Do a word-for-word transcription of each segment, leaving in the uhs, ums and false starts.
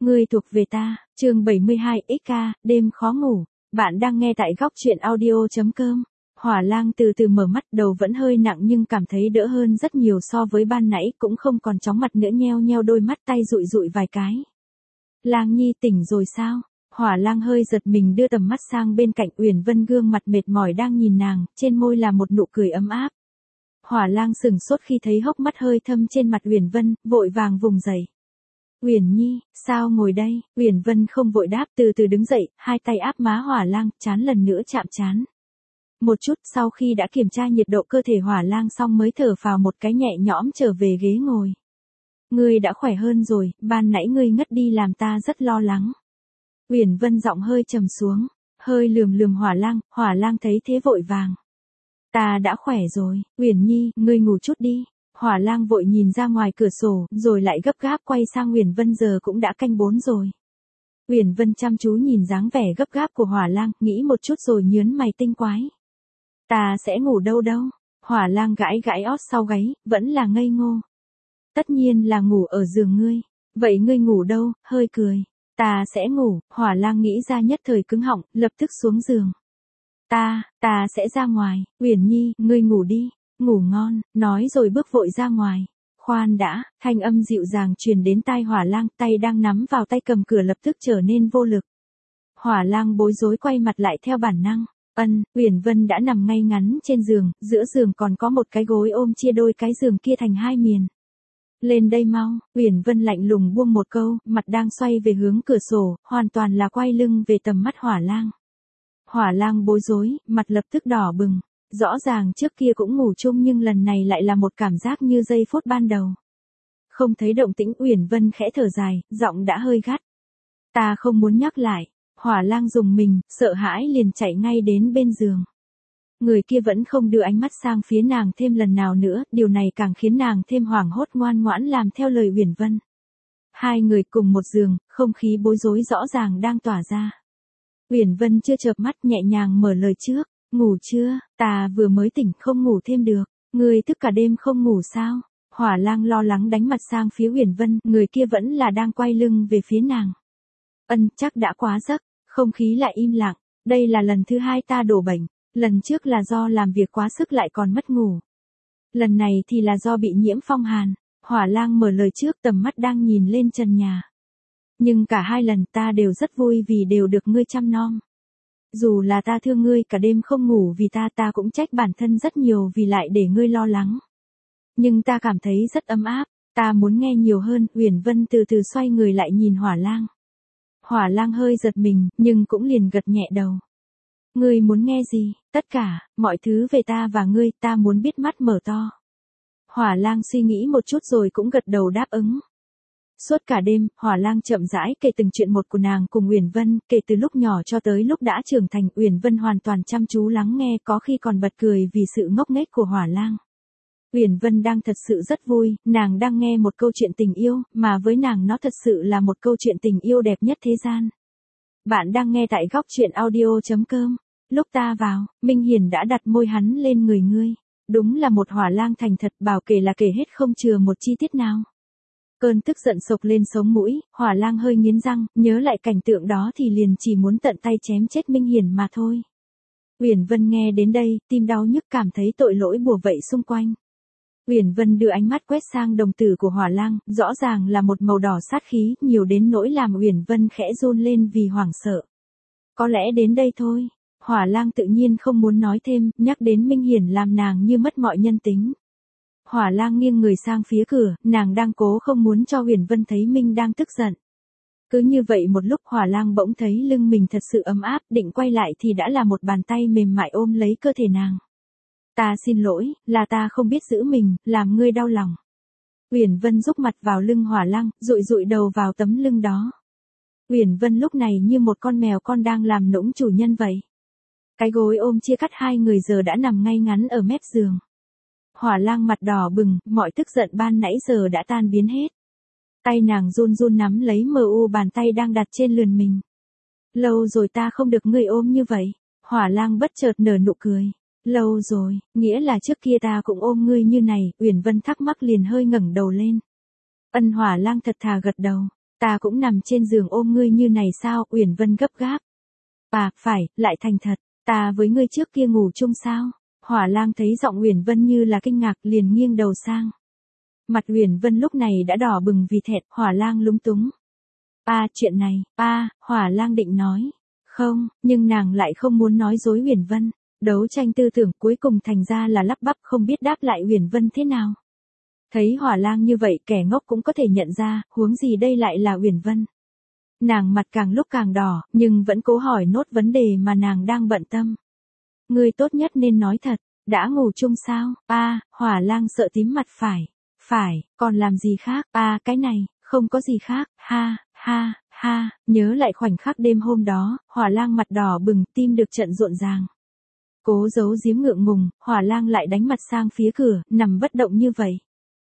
Ngươi thuộc về ta, chương bảy mươi hai ích ca, đêm khó ngủ. Bạn đang nghe tại góc truyện audio.com. Hỏa Lang từ từ mở mắt, đầu vẫn hơi nặng nhưng cảm thấy đỡ hơn rất nhiều so với ban nãy, cũng không còn chóng mặt nữa, nheo nheo đôi mắt, tay dụi dụi vài cái. Lang Nhi tỉnh rồi sao? Hỏa Lang hơi giật mình, đưa tầm mắt sang bên cạnh. Uyển Vân gương mặt mệt mỏi đang nhìn nàng, trên môi là một nụ cười ấm áp. Hỏa Lang sừng sốt khi thấy hốc mắt hơi thâm trên mặt Uyển Vân, vội vàng vùng dậy. Uyển Nhi, sao ngồi đây? Uyển Vân không vội đáp, từ từ đứng dậy, hai tay áp má Hỏa Lang, trán lần nữa chạm trán. Một chút sau khi đã kiểm tra nhiệt độ cơ thể Hỏa Lang xong mới thở phào một cái nhẹ nhõm, trở về ghế ngồi. Ngươi đã khỏe hơn rồi, ban nãy ngươi ngất đi làm ta rất lo lắng. Uyển Vân giọng hơi trầm xuống, hơi lườm lườm Hỏa Lang. Hỏa Lang thấy thế vội vàng. Ta đã khỏe rồi, Uyển Nhi, ngươi ngủ chút đi. Hỏa Lang vội nhìn ra ngoài cửa sổ, rồi lại gấp gáp quay sang Uyển Vân, giờ cũng đã canh bốn rồi. Uyển Vân chăm chú nhìn dáng vẻ gấp gáp của Hỏa Lang, nghĩ một chút rồi nhớn mày tinh quái. Ta sẽ ngủ đâu đâu? Hỏa Lang gãi gãi ót sau gáy, vẫn là ngây ngô. Tất nhiên là ngủ ở giường ngươi. Vậy ngươi ngủ đâu? Hơi cười. Ta sẽ ngủ. Hỏa Lang nghĩ ra nhất thời cứng họng, lập tức xuống giường. Ta, ta sẽ ra ngoài. Uyển Nhi, ngươi ngủ đi. Ngủ ngon, nói rồi bước vội ra ngoài. Khoan đã, thanh âm dịu dàng truyền đến tai Hỏa Lang, tay đang nắm vào tay cầm cửa lập tức trở nên vô lực. Hỏa Lang bối rối quay mặt lại theo bản năng. Ân, Uyển Vân đã nằm ngay ngắn trên giường, giữa giường còn có một cái gối ôm chia đôi cái giường kia thành hai miền. Lên đây mau, Uyển Vân lạnh lùng buông một câu, mặt đang xoay về hướng cửa sổ, hoàn toàn là quay lưng về tầm mắt Hỏa Lang. Hỏa Lang bối rối, mặt lập tức đỏ bừng. Rõ ràng trước kia cũng ngủ chung nhưng lần này lại là một cảm giác như giây phút ban đầu. Không thấy động tĩnh, Uyển Vân khẽ thở dài, giọng đã hơi gắt. Ta không muốn nhắc lại. Hỏa Lang dùng mình, sợ hãi liền chạy ngay đến bên giường. Người kia vẫn không đưa ánh mắt sang phía nàng thêm lần nào nữa, điều này càng khiến nàng thêm hoảng hốt, ngoan ngoãn làm theo lời Uyển Vân. Hai người cùng một giường, không khí bối rối rõ ràng đang tỏa ra. Uyển Vân chưa chợp mắt, nhẹ nhàng mở lời trước. Ngủ chưa? Ta vừa mới tỉnh, không ngủ thêm được. Ngươi thức cả đêm không ngủ sao? Hỏa Lang lo lắng đánh mặt sang phía Uyển Vân, người kia vẫn là đang quay lưng về phía nàng. Ân, chắc đã quá giấc. Không khí lại im lặng. Đây là lần thứ hai ta đổ bệnh. Lần trước là do làm việc quá sức lại còn mất ngủ. Lần này thì là do bị nhiễm phong hàn. Hỏa Lang mở lời trước, tầm mắt đang nhìn lên trần nhà. Nhưng cả hai lần ta đều rất vui vì đều được ngươi chăm nom. Dù là ta thương ngươi cả đêm không ngủ vì ta, ta cũng trách bản thân rất nhiều vì lại để ngươi lo lắng. Nhưng ta cảm thấy rất ấm áp, ta muốn nghe nhiều hơn. Uyển Vân từ từ xoay người lại nhìn Hỏa Lang. Hỏa Lang hơi giật mình, nhưng cũng liền gật nhẹ đầu. Ngươi muốn nghe gì? Tất cả, mọi thứ về ta và ngươi, ta muốn biết. Mắt mở to. Hỏa Lang suy nghĩ một chút rồi cũng gật đầu đáp ứng. Suốt cả đêm, Hỏa Lang chậm rãi kể từng chuyện một của nàng cùng Uyển Vân, kể từ lúc nhỏ cho tới lúc đã trưởng thành. Uyển Vân hoàn toàn chăm chú lắng nghe, có khi còn bật cười vì sự ngốc nghếch của Hỏa Lang. Uyển Vân đang thật sự rất vui, nàng đang nghe một câu chuyện tình yêu, mà với nàng nó thật sự là một câu chuyện tình yêu đẹp nhất thế gian. Bạn đang nghe tại góc truyện audio.com. Lúc ta vào, Minh Hiền đã đặt môi hắn lên người ngươi. Đúng là một Hỏa Lang thành thật, bảo kể là kể hết không chừa một chi tiết nào. Cơn tức giận sộc lên sống mũi, Hỏa Lang hơi nghiến răng, nhớ lại cảnh tượng đó thì liền chỉ muốn tận tay chém chết Minh Hiền mà thôi. Uyển Vân nghe đến đây, tim đau nhức, cảm thấy tội lỗi bủa vây xung quanh. Uyển Vân đưa ánh mắt quét sang đồng tử của Hỏa Lang, rõ ràng là một màu đỏ sát khí, nhiều đến nỗi làm Uyển Vân khẽ run lên vì hoảng sợ. Có lẽ đến đây thôi. Hỏa Lang tự nhiên không muốn nói thêm, nhắc đến Minh Hiển làm nàng như mất mọi nhân tính. Hỏa Lang nghiêng người sang phía cửa, nàng đang cố không muốn cho Uyển Vân thấy Minh đang tức giận. Cứ như vậy một lúc, Hỏa Lang bỗng thấy lưng mình thật sự ấm áp, định quay lại thì đã là một bàn tay mềm mại ôm lấy cơ thể nàng. Ta xin lỗi, là ta không biết giữ mình, làm ngươi đau lòng. Uyển Vân rúc mặt vào lưng Hỏa Lang, dụi dụi đầu vào tấm lưng đó. Uyển Vân lúc này như một con mèo con đang làm nũng chủ nhân vậy. Cái gối ôm chia cắt hai người giờ đã nằm ngay ngắn ở mép giường. Hỏa Lang mặt đỏ bừng, mọi tức giận ban nãy giờ đã tan biến hết. Tay nàng run run nắm lấy mờ u bàn tay đang đặt trên lườn mình. Lâu rồi ta không được ngươi ôm như vậy. Hỏa Lang bất chợt nở nụ cười. Lâu rồi, nghĩa là trước kia ta cũng ôm ngươi như này. Uyển Vân thắc mắc liền hơi ngẩng đầu lên. Ân. Hỏa Lang thật thà gật đầu. Ta cũng nằm trên giường ôm ngươi như này sao? Uyển Vân gấp gáp. À, phải, lại thành thật, ta với ngươi trước kia ngủ chung sao? Hỏa Lang thấy giọng Uyển Vân như là kinh ngạc liền nghiêng đầu sang. Mặt Uyển Vân lúc này đã đỏ bừng vì thẹn, Hỏa Lang lúng túng. A, chuyện này, a, Hỏa Lang định nói. Không, nhưng nàng lại không muốn nói dối Uyển Vân. Đấu tranh tư tưởng cuối cùng thành ra là lắp bắp không biết đáp lại Uyển Vân thế nào. Thấy Hỏa Lang như vậy kẻ ngốc cũng có thể nhận ra, huống gì đây lại là Uyển Vân. Nàng mặt càng lúc càng đỏ, nhưng vẫn cố hỏi nốt vấn đề mà nàng đang bận tâm. Ngươi tốt nhất nên nói thật, đã ngủ chung sao? A, Hỏa Lang sợ tím mặt phải. Phải, còn làm gì khác? A, cái này, không có gì khác, ha, ha, ha, nhớ lại khoảnh khắc đêm hôm đó, Hỏa Lang mặt đỏ bừng, tim được trận rộn ràng. Cố giấu giếm ngượng ngùng, Hỏa Lang lại đánh mặt sang phía cửa, nằm bất động như vậy.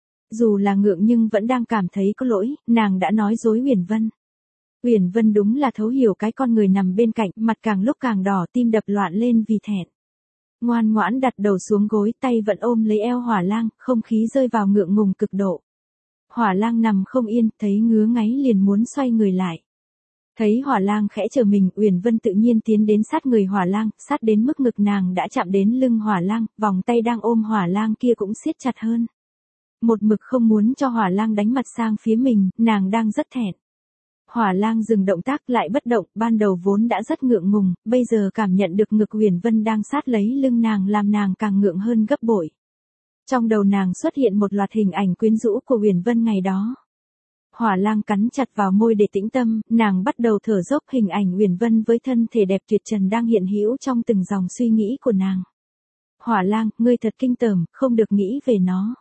Dù là ngượng nhưng vẫn đang cảm thấy có lỗi, nàng đã nói dối Uyển Vân. Uyển Vân đúng là thấu hiểu cái con người nằm bên cạnh, mặt càng lúc càng đỏ, tim đập loạn lên vì thẹn. Ngoan ngoãn đặt đầu xuống gối, tay vẫn ôm lấy eo Hỏa Lang, không khí rơi vào ngượng ngùng cực độ. Hỏa Lang nằm không yên, thấy ngứa ngáy liền muốn xoay người lại. Thấy Hỏa Lang khẽ trở mình, Uyển Vân tự nhiên tiến đến sát người Hỏa Lang, sát đến mức ngực nàng đã chạm đến lưng Hỏa Lang, vòng tay đang ôm Hỏa Lang kia cũng siết chặt hơn. Một mực không muốn cho Hỏa Lang đánh mặt sang phía mình, nàng đang rất thẹn. Hỏa Lang dừng động tác lại bất động, ban đầu vốn đã rất ngượng ngùng, bây giờ cảm nhận được ngực Uyển Vân đang sát lấy lưng nàng làm nàng càng ngượng hơn gấp bội. Trong đầu nàng xuất hiện một loạt hình ảnh quyến rũ của Uyển Vân ngày đó. Hỏa Lang cắn chặt vào môi để tĩnh tâm, nàng bắt đầu thở dốc hình ảnh Uyển Vân với thân thể đẹp tuyệt trần đang hiện hữu trong từng dòng suy nghĩ của nàng. Hỏa Lang, ngươi thật kinh tởm, không được nghĩ về nó.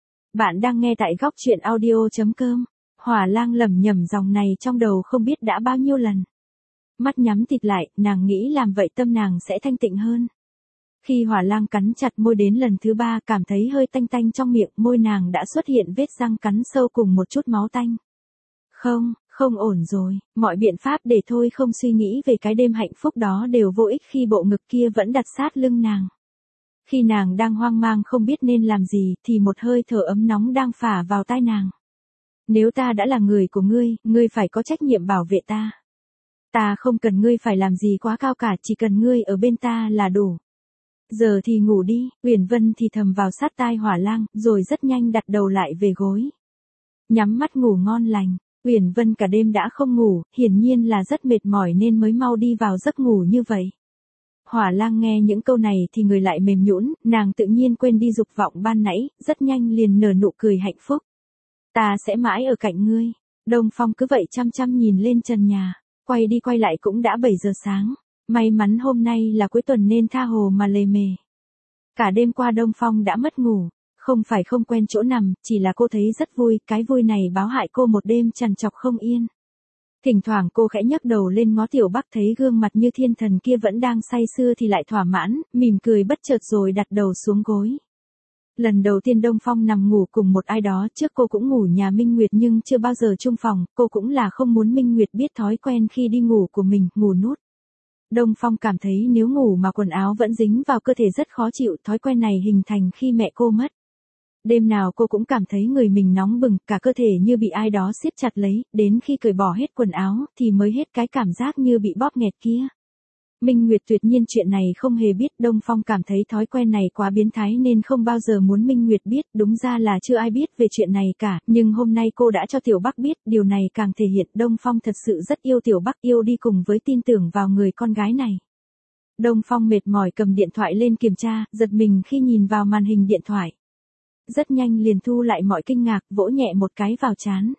Bạn đang nghe tại góc truyện audio chấm com. Hỏa Lang lẩm nhẩm dòng này trong đầu không biết đã bao nhiêu lần. Mắt nhắm tịt lại, nàng nghĩ làm vậy tâm nàng sẽ thanh tịnh hơn. Khi Hỏa Lang cắn chặt môi đến lần thứ ba cảm thấy hơi tanh tanh trong miệng, môi nàng đã xuất hiện vết răng cắn sâu cùng một chút máu tanh. Không, không ổn rồi, mọi biện pháp để thôi không suy nghĩ về cái đêm hạnh phúc đó đều vô ích khi bộ ngực kia vẫn đặt sát lưng nàng. Khi nàng đang hoang mang không biết nên làm gì thì một hơi thở ấm nóng đang phả vào tai nàng. Nếu ta đã là người của ngươi, ngươi phải có trách nhiệm bảo vệ ta. Ta không cần ngươi phải làm gì quá cao cả, chỉ cần ngươi ở bên ta là đủ. Giờ thì ngủ đi, Uyển Vân thì thầm vào sát tai Hỏa Lang, rồi rất nhanh đặt đầu lại về gối. Nhắm mắt ngủ ngon lành, Uyển Vân cả đêm đã không ngủ, hiển nhiên là rất mệt mỏi nên mới mau đi vào giấc ngủ như vậy. Hỏa Lang nghe những câu này thì người lại mềm nhũn, nàng tự nhiên quên đi dục vọng ban nãy, rất nhanh liền nở nụ cười hạnh phúc. Ta sẽ mãi ở cạnh ngươi. Đông Phong cứ vậy chăm chăm nhìn lên trần nhà, quay đi quay lại cũng đã bảy giờ sáng. May mắn hôm nay là cuối tuần nên tha hồ mà lề mề. Cả đêm qua Đông Phong đã mất ngủ, không phải không quen chỗ nằm, chỉ là cô thấy rất vui, cái vui này báo hại cô một đêm trằn trọc không yên. Thỉnh thoảng cô khẽ nhấc đầu lên ngó Tiểu Bắc thấy gương mặt như thiên thần kia vẫn đang say sưa thì lại thỏa mãn, mỉm cười bất chợt rồi đặt đầu xuống gối. Lần đầu tiên Đông Phong nằm ngủ cùng một ai đó, trước cô cũng ngủ nhà Minh Nguyệt nhưng chưa bao giờ chung phòng, cô cũng là không muốn Minh Nguyệt biết thói quen khi đi ngủ của mình, ngủ nút. Đông Phong cảm thấy nếu ngủ mà quần áo vẫn dính vào cơ thể rất khó chịu, thói quen này hình thành khi mẹ cô mất. Đêm nào cô cũng cảm thấy người mình nóng bừng, cả cơ thể như bị ai đó siết chặt lấy, đến khi cởi bỏ hết quần áo thì mới hết cái cảm giác như bị bóp nghẹt kia. Minh Nguyệt tuyệt nhiên chuyện này không hề biết, Đông Phong cảm thấy thói quen này quá biến thái nên không bao giờ muốn Minh Nguyệt biết, đúng ra là chưa ai biết về chuyện này cả, nhưng hôm nay cô đã cho Tiểu Bắc biết, điều này càng thể hiện Đông Phong thật sự rất yêu Tiểu Bắc, yêu đi cùng với tin tưởng vào người con gái này. Đông Phong mệt mỏi cầm điện thoại lên kiểm tra, giật mình khi nhìn vào màn hình điện thoại. Rất nhanh liền thu lại mọi kinh ngạc, vỗ nhẹ một cái vào trán.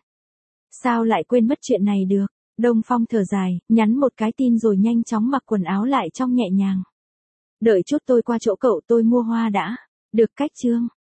Sao lại quên mất chuyện này được? Đông Phong thở dài, nhắn một cái tin rồi nhanh chóng mặc quần áo lại trong nhẹ nhàng. Đợi chút tôi qua chỗ cậu tôi mua hoa đã. Được cách Trương.